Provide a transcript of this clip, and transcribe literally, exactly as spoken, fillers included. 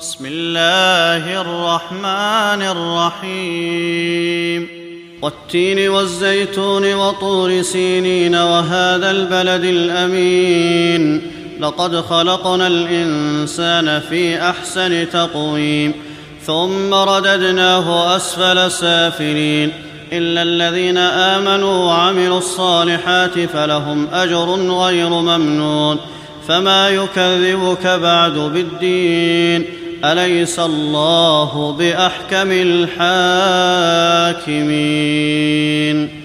بسم الله الرحمن الرحيم والتين والزيتون وطور سينين وهذا البلد الأمين لقد خلقنا الإنسان في أحسن تقويم ثم رددناه أسفل سافلين إلا الذين آمنوا وعملوا الصالحات فلهم أجر غير ممنون فما يكذبك بعد بالدين أليس الله بأحكم الحاكمين